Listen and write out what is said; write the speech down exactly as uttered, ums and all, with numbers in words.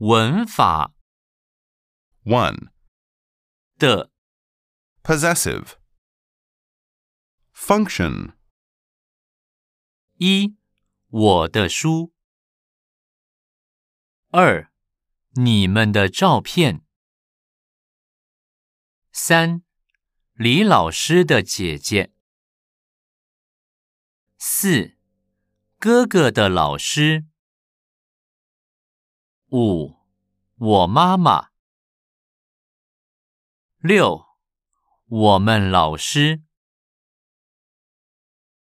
文法 one. 的 Possessive. Function. 一我的书二你们的照片三李老师的姐姐四哥哥的老师五我妈妈六我们老师